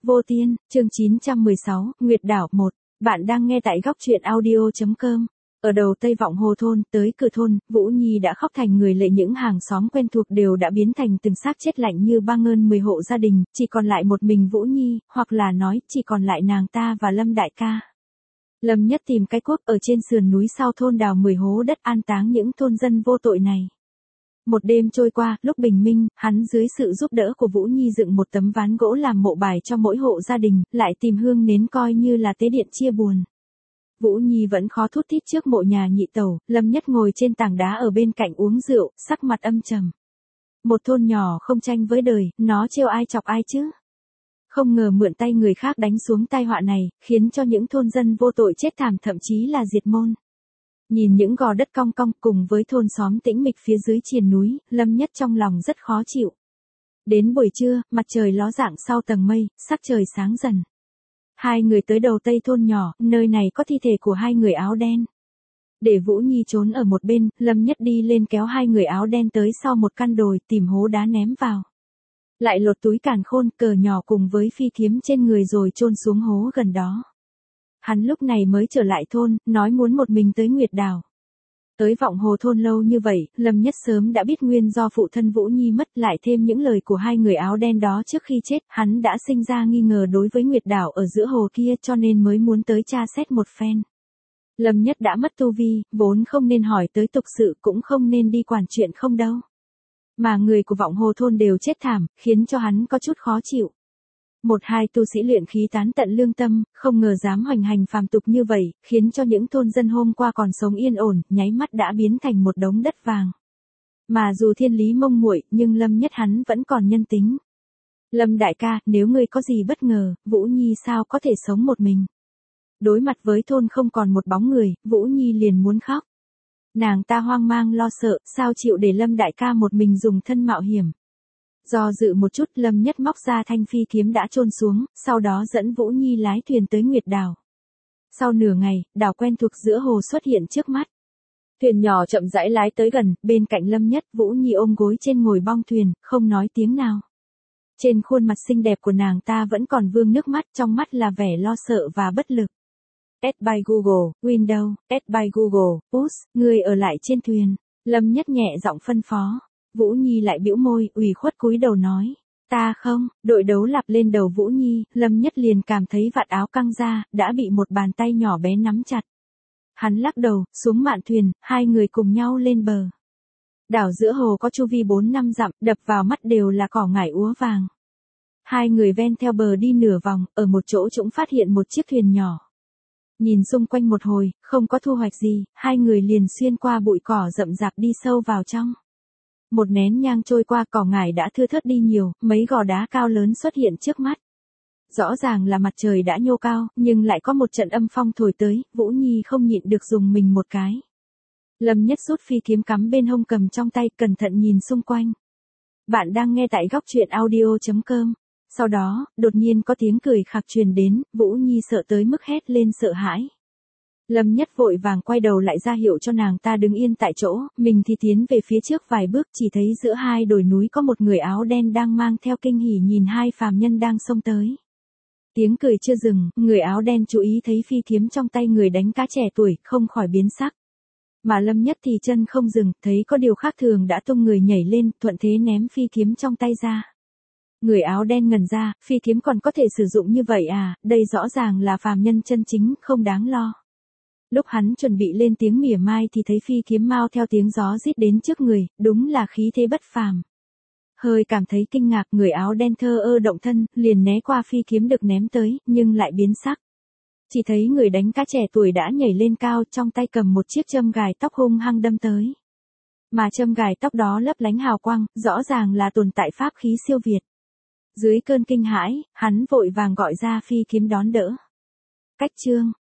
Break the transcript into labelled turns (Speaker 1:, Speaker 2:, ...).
Speaker 1: Vô Tiên, chương 916, Nguyệt Đảo 1. Bạn đang nghe tại góc truyện audio.com. Ở đầu Tây Vọng Hồ thôn, tới cửa thôn, Vũ Nhi đã khóc thành người lệ, những hàng xóm quen thuộc đều đã biến thành từng xác chết lạnh như băng hơn 10 hộ gia đình, chỉ còn lại một mình Vũ Nhi, hoặc là nói, chỉ còn lại nàng ta và Lâm đại ca. Lâm Nhất tìm cái cuốc ở trên sườn núi sau thôn đào 10 hố đất an táng những thôn dân vô tội này. Một đêm trôi qua, lúc bình minh, hắn dưới sự giúp đỡ của Vũ Nhi dựng một tấm ván gỗ làm mộ bài cho mỗi hộ gia đình, lại tìm hương nến coi như là tế điện chia buồn. Vũ Nhi vẫn khó thút thít trước mộ nhà nhị tẩu, Lâm Nhất ngồi trên tảng đá ở bên cạnh uống rượu, sắc mặt âm trầm. Một thôn nhỏ không tranh với đời, nó trêu ai chọc ai chứ? Không ngờ mượn tay người khác đánh xuống tai họa này, khiến cho những thôn dân vô tội chết thảm, thậm chí là diệt môn. Nhìn những gò đất cong cong cùng với thôn xóm tĩnh mịch phía dưới triền núi, Lâm Nhất trong lòng rất khó chịu. Đến buổi trưa, mặt trời ló dạng sau tầng mây, sắc trời sáng dần. Hai người tới đầu Tây thôn nhỏ, nơi này có thi thể của hai người áo đen. Để Vũ Nhi trốn ở một bên, Lâm Nhất đi lên kéo hai người áo đen tới sau một căn đồi, tìm hố đá ném vào. Lại lột túi càn khôn, cờ nhỏ cùng với phi kiếm trên người rồi chôn xuống hố gần đó. Hắn lúc này mới trở lại thôn, nói muốn một mình tới Nguyệt Đảo. Tới Vọng Hồ thôn lâu như vậy, Lâm Nhất sớm đã biết nguyên do phụ thân Vũ Nhi mất, lại thêm những lời của hai người áo đen đó trước khi chết, hắn đã sinh ra nghi ngờ đối với Nguyệt Đảo ở giữa hồ kia, cho nên mới muốn tới tra xét một phen. Lâm Nhất đã mất tu vi, vốn không nên hỏi tới tục sự, cũng không nên đi quản chuyện không đâu. Mà người của Vọng Hồ thôn đều chết thảm, khiến cho hắn có chút khó chịu. Một hai tu sĩ luyện khí tán tận lương tâm, không ngờ dám hoành hành phàm tục như vậy, khiến cho những thôn dân hôm qua còn sống yên ổn, nháy mắt đã biến thành một đống đất vàng. Mà dù thiên lý mông muội, nhưng Lâm Nhất hắn vẫn còn nhân tính. Lâm đại ca, nếu ngươi có gì bất ngờ, Vũ Nhi sao có thể sống một mình? Đối mặt với thôn không còn một bóng người, Vũ Nhi liền muốn khóc. Nàng ta hoang mang lo sợ, sao chịu để Lâm đại ca một mình dùng thân mạo hiểm. Do dự một chút, Lâm Nhất móc ra thanh phi kiếm đã chôn xuống, sau đó dẫn Vũ Nhi lái thuyền tới Nguyệt Đảo. Sau nửa ngày, đảo quen thuộc giữa hồ xuất hiện trước mắt. Thuyền nhỏ chậm rãi lái tới gần, bên cạnh Lâm Nhất, Vũ Nhi ôm gối trên ngồi bong thuyền, không nói tiếng nào. Trên khuôn mặt xinh đẹp của nàng ta vẫn còn vương nước mắt, trong mắt là vẻ lo sợ và bất lực. Add by Google, Windows, add by Google, push, người ở lại trên thuyền. Lâm Nhất nhẹ giọng phân phó. Vũ Nhi lại bĩu môi, ủy khuất cúi đầu nói. Ta không, đội đấu lặp lên đầu Vũ Nhi, Lâm Nhất liền cảm thấy vạt áo căng ra, đã bị một bàn tay nhỏ bé nắm chặt. Hắn lắc đầu, xuống mạn thuyền, hai người cùng nhau lên bờ. Đảo giữa hồ có chu vi 4-5 dặm, đập vào mắt đều là cỏ ngải úa vàng. Hai người ven theo bờ đi nửa vòng, ở một chỗ trũng phát hiện một chiếc thuyền nhỏ. Nhìn xung quanh một hồi, không có thu hoạch gì, hai người liền xuyên qua bụi cỏ rậm rạp đi sâu vào trong. Một nén nhang trôi qua, cỏ ngải đã thưa thớt đi nhiều, mấy gò đá cao lớn xuất hiện trước mắt. Rõ ràng là mặt trời đã nhô cao, nhưng lại có một trận âm phong thổi tới, Vũ Nhi không nhịn được dùng mình một cái. Lâm Nhất rút phi kiếm cắm bên hông cầm trong tay, cẩn thận nhìn xung quanh. Bạn đang nghe tại góc truyện audio.com. Sau đó, đột nhiên có tiếng cười khạc truyền đến, Vũ Nhi sợ tới mức hét lên sợ hãi. Lâm Nhất vội vàng quay đầu lại ra hiệu cho nàng ta đứng yên tại chỗ, mình thì tiến về phía trước vài bước, chỉ thấy giữa hai đồi núi có một người áo đen đang mang theo kinh hỉ nhìn hai phàm nhân đang xông tới. Tiếng cười chưa dừng, người áo đen chú ý thấy phi kiếm trong tay người đánh cá trẻ tuổi, không khỏi biến sắc. Mà Lâm Nhất thì chân không dừng, thấy có điều khác thường đã tung người nhảy lên, thuận thế ném phi kiếm trong tay ra. Người áo đen ngẩn ra, phi kiếm còn có thể sử dụng như vậy à, đây rõ ràng là phàm nhân chân chính, không đáng lo. Lúc hắn chuẩn bị lên tiếng mỉa mai thì thấy phi kiếm mau theo tiếng gió rít đến trước người, đúng là khí thế bất phàm. Hơi cảm thấy kinh ngạc, người áo đen thơ ơ động thân, liền né qua phi kiếm được ném tới, nhưng lại biến sắc. Chỉ thấy người đánh cá trẻ tuổi đã nhảy lên cao, trong tay cầm một chiếc châm gài tóc hung hăng đâm tới. Mà châm gài tóc đó lấp lánh hào quang, rõ ràng là tồn tại pháp khí siêu việt. Dưới cơn kinh hãi, hắn vội vàng gọi ra phi kiếm đón đỡ. Cách chương